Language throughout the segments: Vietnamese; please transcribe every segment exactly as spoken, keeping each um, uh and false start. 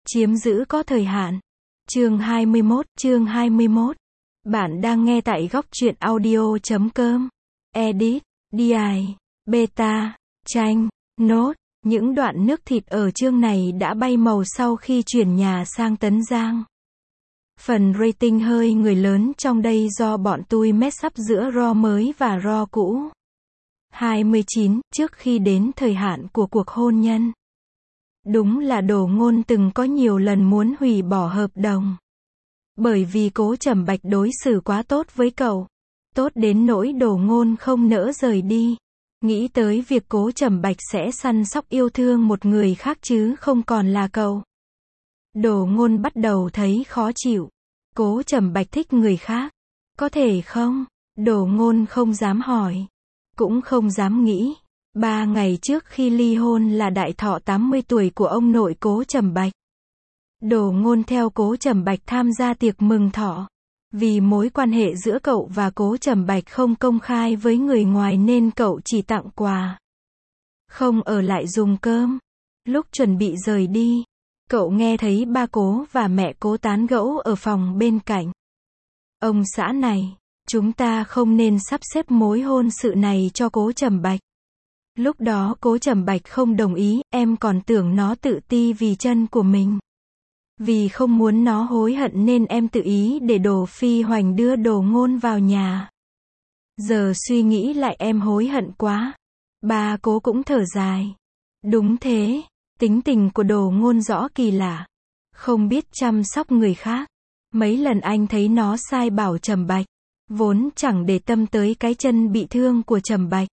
Chiếm giữ có thời hạn. Chương hai mươi mốt, chương hai mươi mốt. Bạn đang nghe tại góc truyện audio chấm com. Edit, đê i, beta, tranh, nốt. Những đoạn nước thịt ở chương này đã bay màu sau khi chuyển nhà sang Tấn Giang. Phần rating hơi người lớn trong đây do bọn tôi mess up giữa RAW mới và RAW cũ. hai mươi chín, trước khi đến thời hạn của cuộc hôn nhân. Đúng là Đồ Ngôn từng có nhiều lần muốn hủy bỏ hợp đồng. Bởi vì Cố Trầm Bạch đối xử quá tốt với cậu. Tốt đến nỗi Đồ Ngôn không nỡ rời đi. Nghĩ tới việc Cố Trầm Bạch sẽ săn sóc yêu thương một người khác chứ không còn là cậu. Đồ Ngôn bắt đầu thấy khó chịu. Cố Trầm Bạch thích người khác. Có thể không? Đồ Ngôn không dám hỏi. Cũng không dám nghĩ. Ba ngày trước khi ly hôn là đại thọ tám mươi tuổi của ông nội Cố Trầm Bạch. Đồ Ngôn theo Cố Trầm Bạch tham gia tiệc mừng thọ. Vì mối quan hệ giữa cậu và Cố Trầm Bạch không công khai với người ngoài nên cậu chỉ tặng quà. Không ở lại dùng cơm. Lúc chuẩn bị rời đi, cậu nghe thấy ba Cố và mẹ Cố tán gẫu ở phòng bên cạnh. Ông xã này, chúng ta không nên sắp xếp mối hôn sự này cho Cố Trầm Bạch. Lúc đó Cố Trầm Bạch không đồng ý, em còn tưởng nó tự ti vì chân của mình. Vì không muốn nó hối hận nên em tự ý để Đồ Phi Hoành đưa Đồ Ngôn vào nhà. Giờ suy nghĩ lại em hối hận quá. Ba Cố cũng thở dài. Đúng thế, tính tình của Đồ Ngôn rõ kỳ lạ. Không biết chăm sóc người khác. Mấy lần anh thấy nó sai bảo Trầm Bạch. Vốn chẳng để tâm tới cái chân bị thương của Trầm Bạch.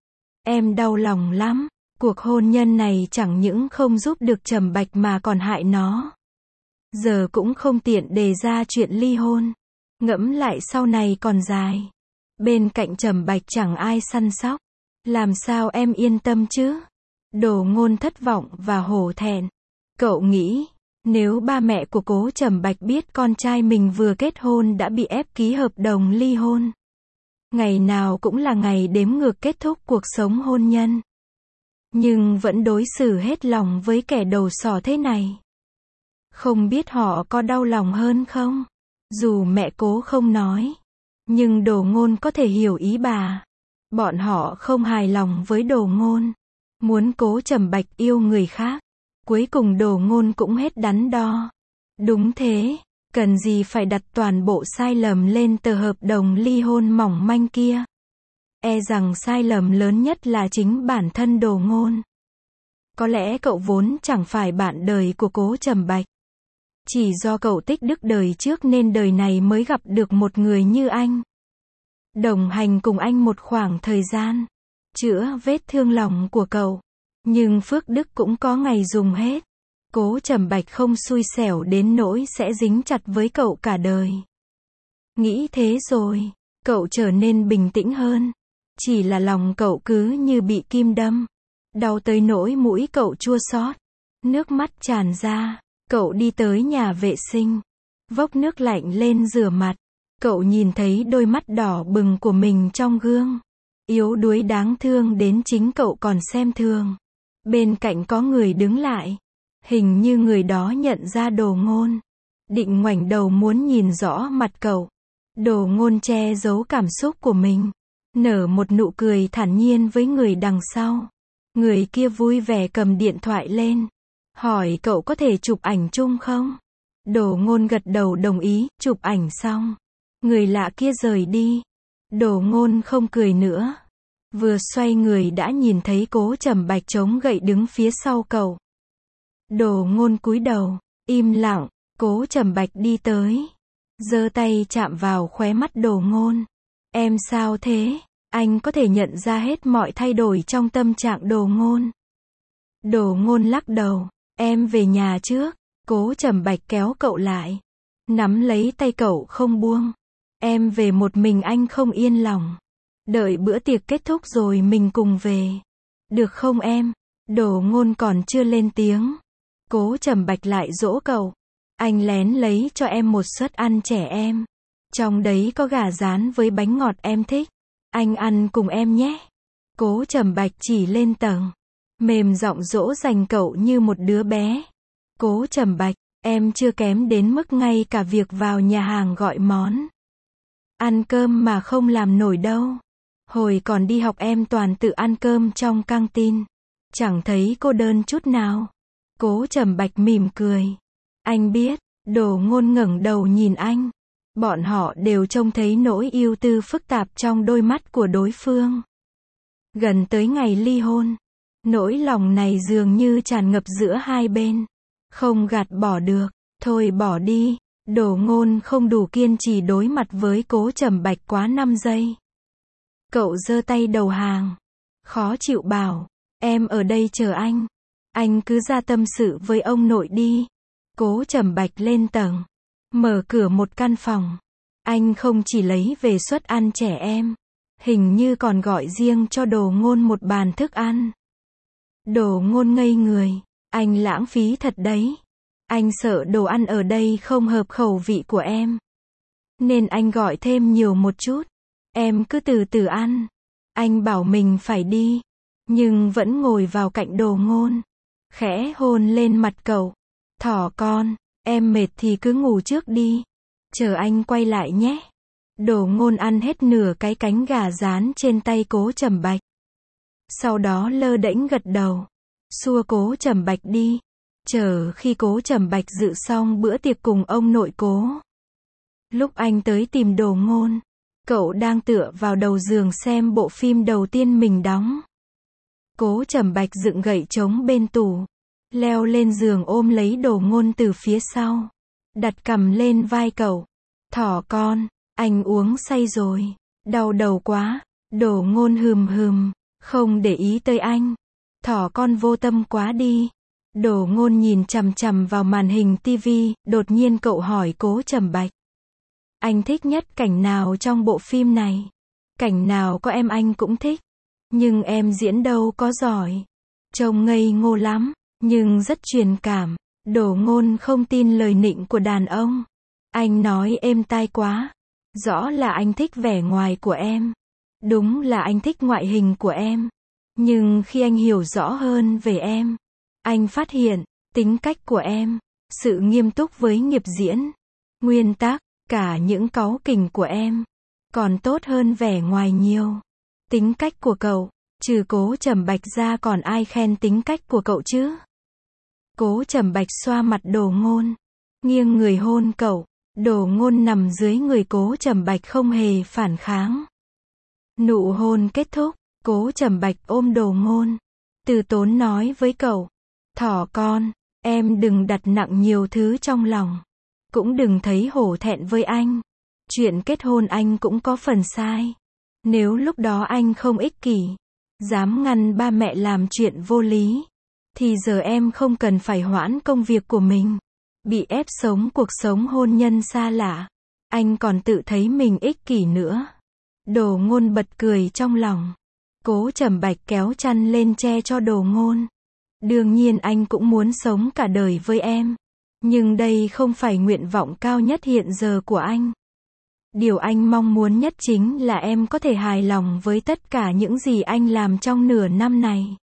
Em đau lòng lắm. Cuộc hôn nhân này chẳng những không giúp được Trầm Bạch mà còn hại nó. Giờ cũng không tiện đề ra chuyện ly hôn. Ngẫm lại sau này còn dài. Bên cạnh Trầm Bạch chẳng ai săn sóc. Làm sao em yên tâm chứ? Đồ Ngôn thất vọng và hổ thẹn. Cậu nghĩ, nếu ba mẹ của Cố Trầm Bạch biết con trai mình vừa kết hôn đã bị ép ký hợp đồng ly hôn. Ngày nào cũng là ngày đếm ngược kết thúc cuộc sống hôn nhân. Nhưng vẫn đối xử hết lòng với kẻ đầu sỏ thế này. Không biết họ có đau lòng hơn không? Dù mẹ Cố không nói. Nhưng Đồ Ngôn có thể hiểu ý bà. Bọn họ không hài lòng với Đồ Ngôn. Muốn Cố Trầm Bạch yêu người khác. Cuối cùng Đồ Ngôn cũng hết đắn đo. Đúng thế, cần gì phải đặt toàn bộ sai lầm lên tờ hợp đồng ly hôn mỏng manh kia. E rằng sai lầm lớn nhất là chính bản thân Đồ Ngôn. Có lẽ cậu vốn chẳng phải bạn đời của Cố Trầm Bạch. Chỉ do cậu tích đức đời trước nên đời này mới gặp được một người như anh. Đồng hành cùng anh một khoảng thời gian. Chữa vết thương lòng của cậu. Nhưng phước đức cũng có ngày dùng hết. Cố Trầm Bạch không xui xẻo đến nỗi sẽ dính chặt với cậu cả đời. Nghĩ thế rồi, cậu trở nên bình tĩnh hơn. Chỉ là lòng cậu cứ như bị kim đâm. Đau tới nỗi mũi cậu chua xót. Nước mắt tràn ra. Cậu đi tới nhà vệ sinh. Vốc nước lạnh lên rửa mặt. Cậu nhìn thấy đôi mắt đỏ bừng của mình trong gương. Yếu đuối đáng thương đến chính cậu còn xem thường. Bên cạnh có người đứng lại. Hình như người đó nhận ra Đồ Ngôn. Định ngoảnh đầu muốn nhìn rõ mặt cậu. Đồ Ngôn che giấu cảm xúc của mình. Nở một nụ cười thản nhiên với người đằng sau. Người kia vui vẻ cầm điện thoại lên. Hỏi cậu có thể chụp ảnh chung không? Đồ Ngôn gật đầu đồng ý, chụp ảnh xong. Người lạ kia rời đi. Đồ Ngôn không cười nữa. Vừa xoay người đã nhìn thấy Cố Trầm Bạch chống gậy đứng phía sau cậu. Đồ Ngôn cúi đầu, im lặng. Cố Trầm Bạch đi tới. Giơ tay chạm vào khóe mắt Đồ Ngôn. Em sao thế? Anh có thể nhận ra hết mọi thay đổi trong tâm trạng Đồ Ngôn. Đồ Ngôn lắc đầu. Em về nhà trước. Cố Trầm Bạch kéo cậu lại. Nắm lấy tay cậu không buông. Em về một mình anh không yên lòng. Đợi bữa tiệc kết thúc rồi mình cùng về. Được không em? Đồ Ngôn còn chưa lên tiếng. Cố Trầm Bạch lại dỗ cậu. Anh lén lấy cho em một suất ăn trẻ em. Trong đấy có gà rán với bánh ngọt em thích. Anh ăn cùng em nhé. Cố Trầm Bạch chỉ lên tầng. Mềm giọng dỗ dành cậu như một đứa bé. Cố Trầm Bạch, Em chưa kém đến mức ngay cả việc vào nhà hàng gọi món ăn cơm mà không làm nổi đâu. Hồi còn đi học em toàn tự ăn cơm trong căng tin. Chẳng thấy cô đơn chút nào. Cố Trầm Bạch mỉm cười. Anh biết. Đồ Ngôn ngẩng đầu nhìn anh. Bọn họ đều trông thấy nỗi ưu tư phức tạp trong đôi mắt của đối phương. Gần tới ngày ly hôn, nỗi lòng này dường như tràn ngập giữa hai bên. Không gạt bỏ được. Thôi bỏ đi. Đồ Ngôn không đủ kiên trì đối mặt với Cố Trầm Bạch quá năm giây. Cậu giơ tay đầu hàng. Khó chịu bảo. Em ở đây chờ anh. Anh cứ ra tâm sự với ông nội đi. Cố Trầm Bạch lên tầng. Mở cửa một căn phòng. Anh không chỉ lấy về suất ăn trẻ em. Hình như còn gọi riêng cho Đồ Ngôn một bàn thức ăn. Đồ Ngôn ngây người. Anh lãng phí thật đấy. Anh sợ đồ ăn ở đây không hợp khẩu vị của em. Nên anh gọi thêm nhiều một chút. Em cứ từ từ ăn. Anh bảo mình phải đi. Nhưng vẫn ngồi vào cạnh Đồ Ngôn. Khẽ hôn lên mặt cậu. Thỏ con, em mệt thì cứ ngủ trước đi. Chờ anh quay lại nhé. Đồ Ngôn ăn hết nửa cái cánh gà rán trên tay Cố Trầm Bạch. Sau đó lơ đễnh gật đầu. Xua Cố Trầm Bạch đi. Chờ khi Cố Trầm Bạch dự xong bữa tiệc cùng ông nội Cố. Lúc anh tới tìm Đồ Ngôn, cậu đang tựa vào đầu giường xem bộ phim đầu tiên mình đóng. Cố Trầm Bạch dựng gậy trống bên tủ, leo lên giường ôm lấy Đồ Ngôn từ phía sau, đặt cằm lên vai cậu. Thỏ con, anh uống say rồi, đau đầu quá. Đồ Ngôn hừm hừm, không để ý tới anh. Thỏ con vô tâm quá đi. Đồ Ngôn nhìn chằm chằm vào màn hình tivi, đột nhiên cậu hỏi Cố Trầm Bạch. Anh thích nhất cảnh nào trong bộ phim này? Cảnh nào có em anh cũng thích. Nhưng em diễn đâu có giỏi. Trông ngây ngô lắm, nhưng rất truyền cảm. Đồ Ngôn không tin lời nịnh của đàn ông. Anh nói êm tai quá. Rõ là anh thích vẻ ngoài của em. Đúng là anh thích ngoại hình của em. Nhưng khi anh hiểu rõ hơn về em, anh phát hiện, tính cách của em, sự nghiêm túc với nghiệp diễn, nguyên tắc, cả những cáu kỉnh của em, còn tốt hơn vẻ ngoài nhiều. Tính cách của cậu, trừ Cố Trầm Bạch ra còn ai khen tính cách của cậu chứ? Cố Trầm Bạch xoa mặt Đồ Ngôn, nghiêng người hôn cậu. Đồ Ngôn nằm dưới người Cố Trầm Bạch không hề phản kháng. Nụ hôn kết thúc, Cố Trầm Bạch ôm Đồ Ngôn, từ tốn nói với cậu. Thỏ con, em đừng đặt nặng nhiều thứ trong lòng. Cũng đừng thấy hổ thẹn với anh. Chuyện kết hôn anh cũng có phần sai. Nếu lúc đó anh không ích kỷ, dám ngăn ba mẹ làm chuyện vô lý, thì giờ em không cần phải hoãn công việc của mình, bị ép sống cuộc sống hôn nhân xa lạ. Anh còn tự thấy mình ích kỷ nữa. Đồ Ngôn bật cười trong lòng. Cố Trầm Bạch kéo chăn lên che cho Đồ Ngôn. Đương nhiên anh cũng muốn sống cả đời với em. Nhưng đây không phải nguyện vọng cao nhất hiện giờ của anh. Điều anh mong muốn nhất chính là em có thể hài lòng với tất cả những gì anh làm trong nửa năm này.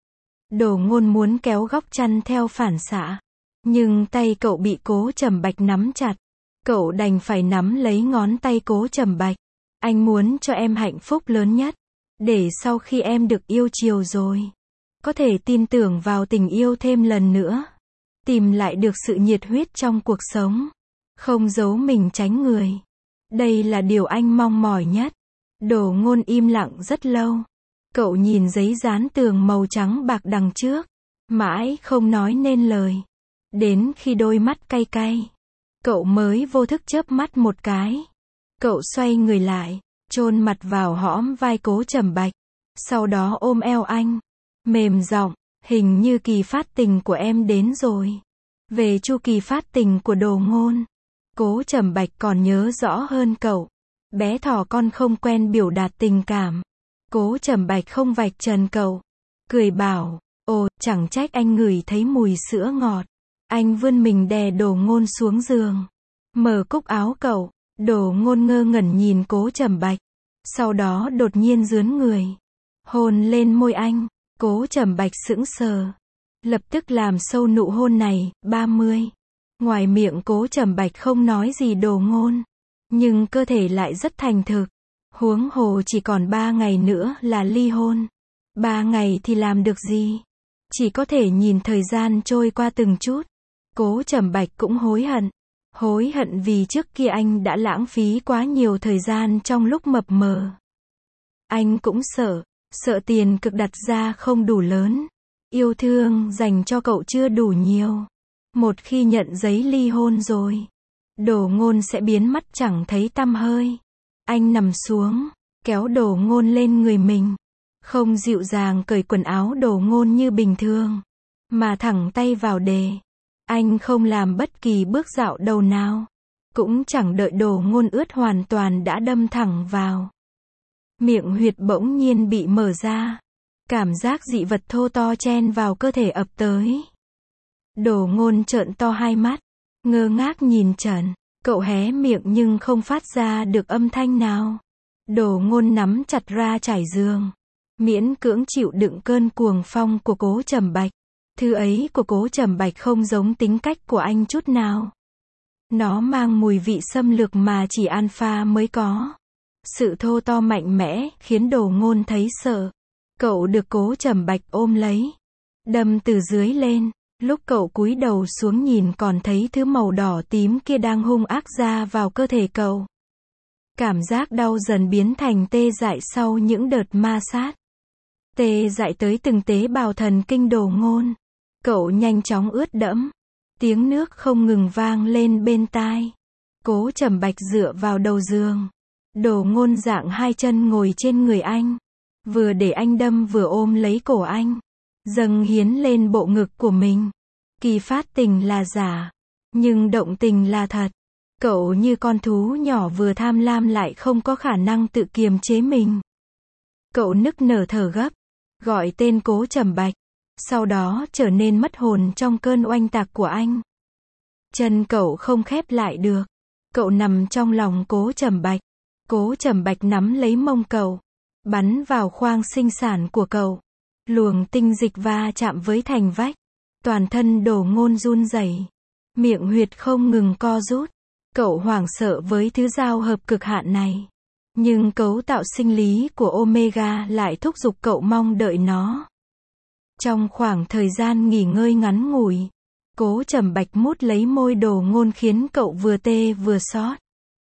Đồ Ngôn muốn kéo góc chăn theo phản xạ. Nhưng tay cậu bị Cố Trầm Bạch nắm chặt. Cậu đành phải nắm lấy ngón tay Cố Trầm Bạch. Anh muốn cho em hạnh phúc lớn nhất. Để sau khi em được yêu chiều rồi, có thể tin tưởng vào tình yêu thêm lần nữa. Tìm lại được sự nhiệt huyết trong cuộc sống. Không giấu mình tránh người. Đây là điều anh mong mỏi nhất. Đồ Ngôn im lặng rất lâu. Cậu nhìn giấy dán tường màu trắng bạc đằng trước. Mãi không nói nên lời. Đến khi đôi mắt cay cay, cậu mới vô thức chớp mắt một cái. Cậu xoay người lại, chôn mặt vào hõm vai Cố Trầm Bạch. Sau đó ôm eo anh. Mềm giọng, hình như kỳ phát tình của em đến rồi. Về chu kỳ phát tình của Đồ Ngôn, Cố Trầm Bạch còn nhớ rõ hơn cậu. Bé thỏ con không quen biểu đạt tình cảm. Cố Trầm Bạch không vạch trần cậu. Cười bảo, ồ, chẳng trách anh ngửi thấy mùi sữa ngọt. Anh vươn mình đè Đồ Ngôn xuống giường. Mở cúc áo cậu. Đồ Ngôn ngơ ngẩn nhìn Cố Trầm Bạch. Sau đó đột nhiên rướn người. Hôn lên môi anh. Cố Trầm Bạch sững sờ. Lập tức làm sâu nụ hôn này. ba mươi. Ngoài miệng Cố Trầm Bạch không nói gì đồ ngôn, nhưng cơ thể lại rất thành thực. Huống hồ chỉ còn ba ngày nữa là ly hôn. Ba ngày thì làm được gì? Chỉ có thể nhìn thời gian trôi qua từng chút. Cố Trầm Bạch cũng hối hận. Hối hận vì trước kia anh đã lãng phí quá nhiều thời gian trong lúc mập mờ. Anh cũng sợ, sợ tiền cực đặt ra không đủ lớn. Yêu thương dành cho cậu chưa đủ nhiều. Một khi nhận giấy ly hôn rồi, Đồ Ngôn sẽ biến mất chẳng thấy tăm hơi. Anh nằm xuống, kéo Đồ Ngôn lên người mình. Không dịu dàng cởi quần áo Đồ Ngôn như bình thường, mà thẳng tay vào đề. Anh không làm bất kỳ bước dạo đầu nào, cũng chẳng đợi Đồ Ngôn ướt hoàn toàn đã đâm thẳng vào. Miệng huyệt bỗng nhiên bị mở ra. Cảm giác dị vật thô to chen vào cơ thể ập tới. Đồ Ngôn trợn to hai mắt, ngơ ngác nhìn Trần. Cậu hé miệng nhưng không phát ra được âm thanh nào. Đồ Ngôn nắm chặt ra trải giường, miễn cưỡng chịu đựng cơn cuồng phong của Cố Trầm Bạch. Thứ ấy của Cố Trầm Bạch không giống tính cách của anh chút nào. Nó mang mùi vị xâm lược mà chỉ alpha mới có. Sự thô to mạnh mẽ khiến Đồ Ngôn thấy sợ. Cậu được Cố Trầm Bạch ôm lấy, đâm từ dưới lên. Lúc cậu cúi đầu xuống nhìn còn thấy thứ màu đỏ tím kia đang hung ác ra vào cơ thể cậu. Cảm giác đau dần biến thành tê dại sau những đợt ma sát. Tê dại tới từng tế bào thần kinh Đồ Ngôn. Cậu nhanh chóng ướt đẫm. Tiếng nước không ngừng vang lên bên tai. Cố Trầm Bạch dựa vào đầu giường. Đồ Ngôn dạng hai chân ngồi trên người anh. Vừa để anh đâm vừa ôm lấy cổ anh. Dâng hiến lên bộ ngực của mình. Kỳ phát tình là giả, nhưng động tình là thật. Cậu như con thú nhỏ vừa tham lam lại không có khả năng tự kiềm chế mình. Cậu nức nở thở gấp, gọi tên Cố Trầm Bạch. Sau đó trở nên mất hồn trong cơn oanh tạc của anh. Chân cậu không khép lại được. Cậu nằm trong lòng Cố Trầm Bạch. Cố Trầm Bạch nắm lấy mông cậu, bắn vào khoang sinh sản của cậu. Luồng tinh dịch va chạm với thành vách. Toàn thân Đồ Ngôn run rẩy, miệng huyệt không ngừng co rút. Cậu hoảng sợ với thứ giao hợp cực hạn này. Nhưng cấu tạo sinh lý của Omega lại thúc giục cậu mong đợi nó. Trong khoảng thời gian nghỉ ngơi ngắn ngủi, Cố Trầm Bạch mút lấy môi Đồ Ngôn khiến cậu vừa tê vừa xót.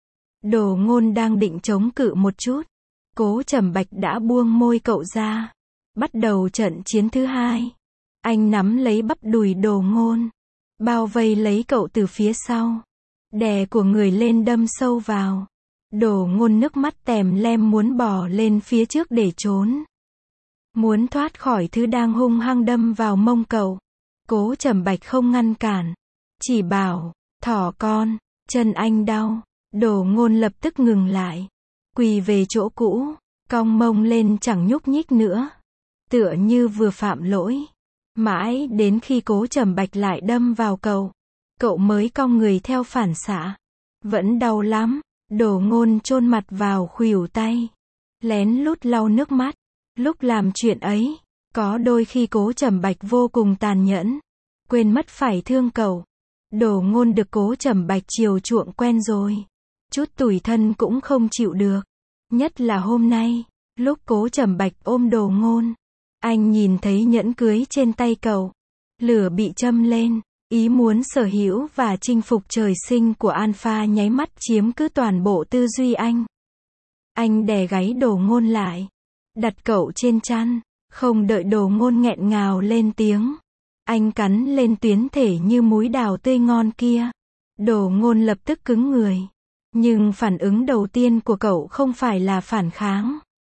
Đồ Ngôn đang định chống cự một chút. Cố Trầm Bạch đã buông môi cậu ra. Bắt đầu trận chiến thứ hai. Anh nắm lấy bắp đùi Đồ Ngôn, bao vây lấy cậu từ phía sau. Đè của người lên đâm sâu vào. Đồ Ngôn nước mắt tèm lem muốn bò lên phía trước để trốn. Muốn thoát khỏi thứ đang hung hăng đâm vào mông cậu. Cố Trầm Bạch không ngăn cản. Chỉ bảo, thỏ con, chân anh đau. Đồ Ngôn lập tức ngừng lại. Quỳ về chỗ cũ, cong mông lên chẳng nhúc nhích nữa. Tựa như vừa phạm lỗi. Mãi đến khi Cố Trầm Bạch lại đâm vào cậu, cậu mới cong người theo phản xạ. Vẫn đau lắm. Đồ Ngôn chôn mặt vào khuỷu tay, lén lút lau nước mắt. Lúc làm chuyện ấy, có đôi khi Cố Trầm Bạch vô cùng tàn nhẫn, quên mất phải thương cậu. Đồ Ngôn được Cố Trầm Bạch chiều chuộng quen rồi, chút tủi thân cũng không chịu được. Nhất là hôm nay, lúc Cố Trầm Bạch ôm Đồ Ngôn, anh nhìn thấy nhẫn cưới trên tay cậu. Lửa bị châm lên, ý muốn sở hữu và chinh phục trời sinh của Alpha nháy mắt chiếm cứ toàn bộ tư duy anh. Anh đè gáy Đồ Ngôn lại, đặt cậu trên chăn, không đợi Đồ Ngôn nghẹn ngào lên tiếng. Anh cắn lên tuyến thể như múi đào tươi ngon kia. Đồ Ngôn lập tức cứng người. Nhưng phản ứng đầu tiên của cậu không phải là phản kháng.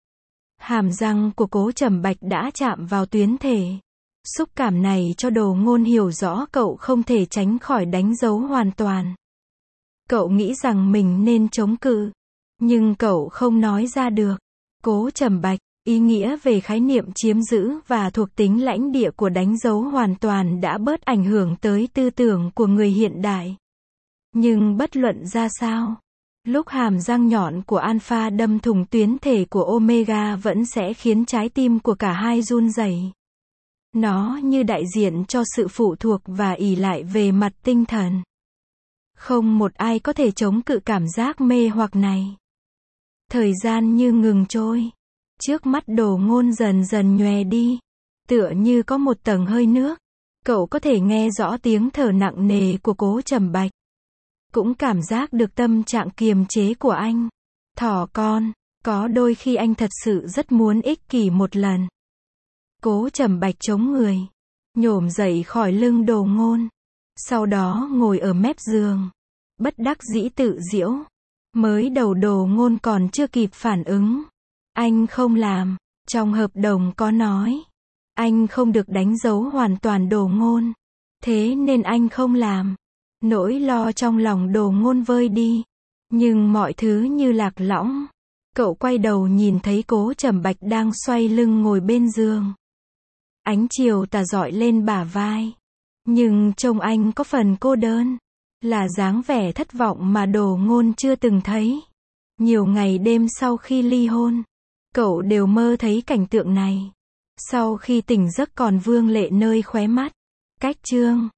Hàm răng của Cố Trầm Bạch đã chạm vào tuyến thể. Xúc cảm này cho Đồ Ngôn hiểu rõ cậu không thể tránh khỏi đánh dấu hoàn toàn. Cậu nghĩ rằng mình nên chống cự, nhưng cậu không nói ra được. Cố Trầm Bạch, ý nghĩa về khái niệm chiếm giữ và thuộc tính lãnh địa của đánh dấu hoàn toàn đã bớt ảnh hưởng tới tư tưởng của người hiện đại. Nhưng bất luận ra sao, lúc hàm răng nhọn của Alpha đâm thủng tuyến thể của Omega vẫn sẽ khiến trái tim của cả hai run rẩy. Nó như đại diện cho sự phụ thuộc và ỷ lại về mặt tinh thần. Không một ai có thể chống cự cảm giác mê hoặc này. Thời gian như ngừng trôi. Trước mắt Đồ Ngôn dần dần nhòe đi. Tựa như có một tầng hơi nước. Cậu có thể nghe rõ tiếng thở nặng nề của Cố Trầm Bạch. Cũng cảm giác được tâm trạng kiềm chế của anh. Thỏ con, có đôi khi anh thật sự rất muốn ích kỷ một lần. Cố Trầm Bạch chống người. Nhổm dậy khỏi lưng Đồ Ngôn. Sau đó ngồi ở mép giường. Bất đắc dĩ tự giễu. Mới đầu Đồ Ngôn còn chưa kịp phản ứng. Anh không làm. Trong hợp đồng có nói. Anh không được đánh dấu hoàn toàn Đồ Ngôn. Thế nên anh không làm. Nỗi lo trong lòng Đồ Ngôn vơi đi. Nhưng mọi thứ như lạc lõng. Cậu quay đầu nhìn thấy Cố Trầm Bạch đang xoay lưng ngồi bên giường. Ánh chiều tà rọi lên bả vai. Nhưng trông anh có phần cô đơn. Là dáng vẻ thất vọng mà Đồ Ngôn chưa từng thấy. Nhiều ngày đêm sau khi ly hôn, cậu đều mơ thấy cảnh tượng này. Sau khi tỉnh giấc còn vương lệ nơi khóe mắt. Cách chương